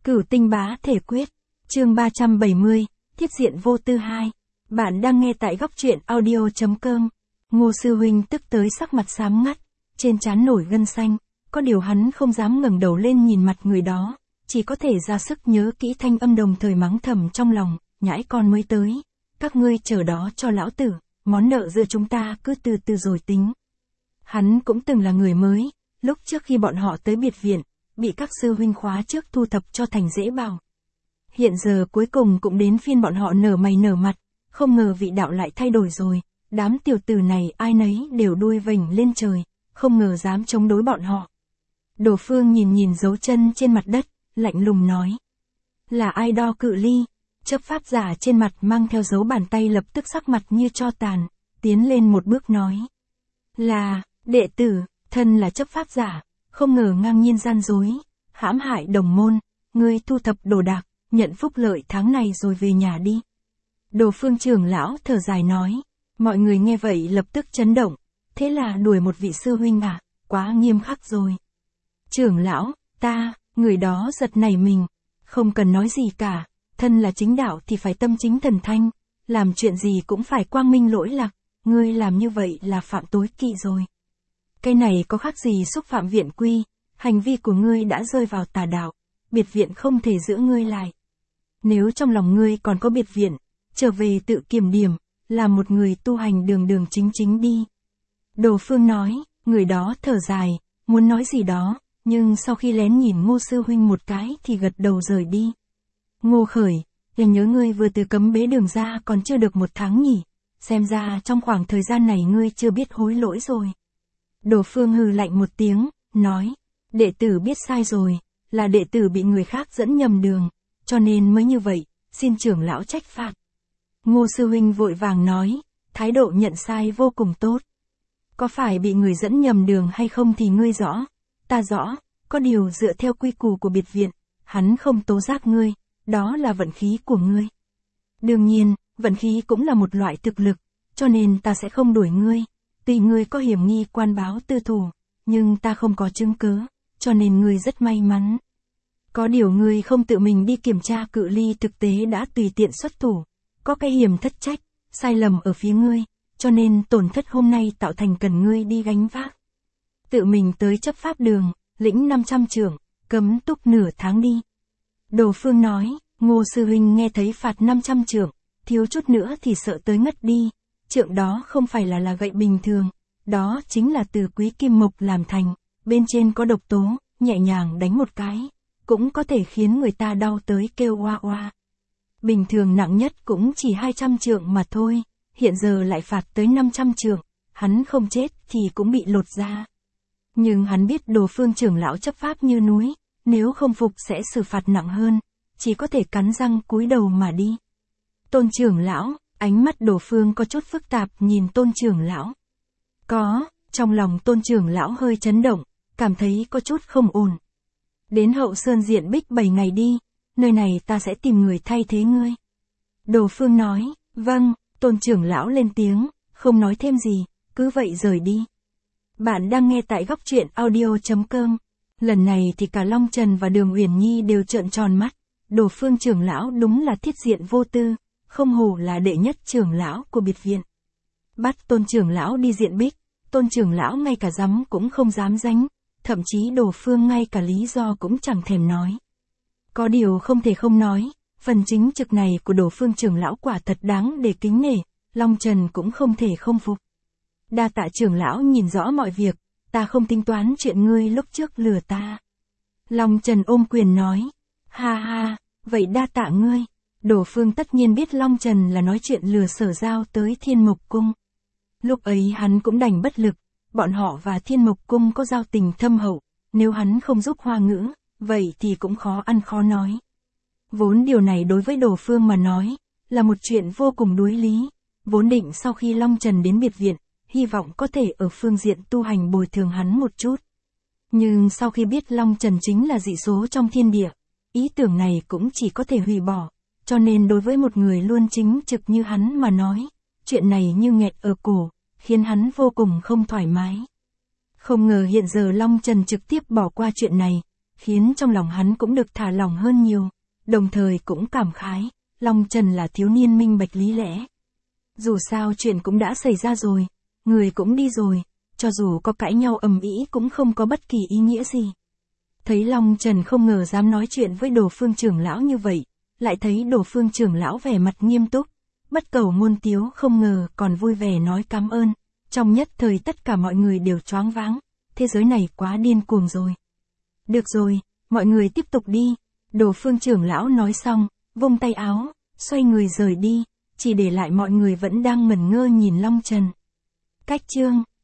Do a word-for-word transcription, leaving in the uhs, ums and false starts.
Cửu tinh bá thể quyết, chương ba trăm bảy mươi, thiết diện vô tư hai. Bạn đang nghe tại góc truyện audio chấm com. Ngô sư huynh tức tới sắc mặt xám ngắt, trên trán nổi gân xanh, có điều hắn không dám ngẩng đầu lên nhìn mặt người đó, chỉ có thể ra sức nhớ kỹ thanh âm đồng thời mắng thầm trong lòng, nhãi con mới tới, các ngươi chờ đó cho lão tử, món nợ giữa chúng ta cứ từ từ rồi tính. Hắn cũng từng là người mới, lúc trước khi bọn họ tới biệt viện, bị các sư huynh khóa trước thu thập cho thành dễ bảo. Hiện giờ cuối cùng cũng đến phiên bọn họ nở mày nở mặt, không ngờ vị đạo lại thay đổi rồi, đám tiểu tử này ai nấy đều đuôi vểnh lên trời, không ngờ dám chống đối bọn họ. Đồ Phương nhìn nhìn dấu chân trên mặt đất, lạnh lùng nói. Là ai đo cự ly? Chấp pháp giả trên mặt mang theo dấu bàn tay lập tức sắc mặt như tro tàn, tiến lên một bước nói. Là, đệ tử, thân là chấp pháp giả, không ngờ ngang nhiên gian dối, hãm hại đồng môn, ngươi thu thập đồ đạc, nhận phúc lợi tháng này rồi về nhà đi. Đồ Phương trưởng lão thở dài nói, mọi người nghe vậy lập tức chấn động, thế là đuổi một vị sư huynh à, quá nghiêm khắc rồi. Trưởng lão, ta, người đó giật nảy mình, không cần nói gì cả, thân là chính đạo thì phải tâm chính thần thanh, làm chuyện gì cũng phải quang minh lỗi lạc, ngươi làm như vậy là phạm tối kỵ rồi. Cái này có khác gì xúc phạm viện quy, hành vi của ngươi đã rơi vào tà đạo, biệt viện không thể giữ ngươi lại. Nếu trong lòng ngươi còn có biệt viện, trở về tự kiểm điểm, làm một người tu hành đường đường chính chính đi. Đồ Phương nói, người đó thở dài, muốn nói gì đó, nhưng sau khi lén nhìn Ngô sư huynh một cái thì gật đầu rời đi. Ngô Khởi, hình nhớ ngươi vừa từ cấm bế đường ra còn chưa được một tháng nhỉ, xem ra trong khoảng thời gian này ngươi chưa biết hối lỗi rồi. Đồ Phương hừ lạnh một tiếng, nói, đệ tử biết sai rồi, là đệ tử bị người khác dẫn nhầm đường, cho nên mới như vậy, xin trưởng lão trách phạt. Ngô sư huynh vội vàng nói, thái độ nhận sai vô cùng tốt. Có phải bị người dẫn nhầm đường hay không thì ngươi rõ, ta rõ, có điều dựa theo quy củ của biệt viện, hắn không tố giác ngươi, đó là vận khí của ngươi. Đương nhiên, vận khí cũng là một loại thực lực, cho nên ta sẽ không đuổi ngươi, tuy ngươi có hiểm nghi quan báo tư thủ, nhưng ta không có chứng cứ, cho nên ngươi rất may mắn. Có điều ngươi không tự mình đi kiểm tra cự ly thực tế đã tùy tiện xuất thủ, có cái hiểm thất trách, sai lầm ở phía ngươi, cho nên tổn thất hôm nay tạo thành cần ngươi đi gánh vác. Tự mình tới chấp pháp đường, lĩnh năm trăm trượng, cấm túc nửa tháng đi. Đồ Phương nói, Ngô sư huynh nghe thấy phạt năm trăm trượng, thiếu chút nữa thì sợ tới ngất đi, trượng đó không phải là là gậy bình thường, đó chính là từ quý kim mộc làm thành, bên trên có độc tố, nhẹ nhàng đánh một cái, cũng có thể khiến người ta đau tới kêu oa oa. Bình thường nặng nhất cũng chỉ hai trăm trượng mà thôi, hiện giờ lại phạt tới năm trăm trượng, hắn không chết thì cũng bị lột da. Nhưng hắn biết Đồ Phương trưởng lão chấp pháp như núi, nếu không phục sẽ xử phạt nặng hơn, chỉ có thể cắn răng cúi đầu mà đi. Tôn trưởng lão, ánh mắt Đồ Phương có chút phức tạp nhìn Tôn trưởng lão. Có, trong lòng Tôn trưởng lão hơi chấn động, cảm thấy có chút không ổn. Đến Hậu Sơn diện bích bảy ngày đi, nơi này ta sẽ tìm người thay thế ngươi. Đồ Phương nói, vâng, Tôn trưởng lão lên tiếng, không nói thêm gì, cứ vậy rời đi. Bạn đang nghe tại góc truyện audio chấm com. Lần này thì cả Long Trần và Đường Uyển Nhi đều trợn tròn mắt, Đồ Phương trưởng lão đúng là thiết diện vô tư, không hổ là đệ nhất trưởng lão của biệt viện. Bắt Tôn trưởng lão đi diện bích, Tôn trưởng lão ngay cả dám cũng không dám dánh, thậm chí Đồ Phương ngay cả lý do cũng chẳng thèm nói. Có điều không thể không nói, phần chính trực này của Đồ Phương trưởng lão quả thật đáng để kính nể, Long Trần cũng không thể không phục. Đa tạ trưởng lão nhìn rõ mọi việc, ta không tính toán chuyện ngươi lúc trước lừa ta. Long Trần ôm quyền nói, ha ha, vậy đa tạ ngươi. Đồ Phương tất nhiên biết Long Trần là nói chuyện lừa Sở Giao tới Thiên Mộc Cung. Lúc ấy hắn cũng đành bất lực, bọn họ và Thiên Mộc Cung có giao tình thâm hậu, nếu hắn không giúp Hoa Ngữ, vậy thì cũng khó ăn khó nói. Vốn điều này đối với Đồ Phương mà nói, là một chuyện vô cùng đối lý, vốn định sau khi Long Trần đến biệt viện, hy vọng có thể ở phương diện tu hành bồi thường hắn một chút. Nhưng sau khi biết Long Trần chính là dị số trong thiên địa, ý tưởng này cũng chỉ có thể hủy bỏ, cho nên đối với một người luôn chính trực như hắn mà nói, chuyện này như nghẹt ở cổ, khiến hắn vô cùng không thoải mái. Không ngờ hiện giờ Long Trần trực tiếp bỏ qua chuyện này, khiến trong lòng hắn cũng được thả lỏng hơn nhiều, đồng thời cũng cảm khái, Long Trần là thiếu niên minh bạch lý lẽ. Dù sao chuyện cũng đã xảy ra rồi, người cũng đi rồi, cho dù có cãi nhau ầm ĩ cũng không có bất kỳ ý nghĩa gì. Thấy Long Trần không ngờ dám nói chuyện với Đồ Phương trưởng lão như vậy, lại thấy Đồ Phương trưởng lão vẻ mặt nghiêm túc, bất cầu ngôn tiếu không ngờ còn vui vẻ nói cảm ơn, trong nhất thời tất cả mọi người đều choáng váng, thế giới này quá điên cuồng rồi. Được rồi, mọi người tiếp tục đi, Đồ Phương trưởng lão nói xong, vung tay áo, xoay người rời đi, chỉ để lại mọi người vẫn đang ngẩn ngơ nhìn Long Trần. Cách chương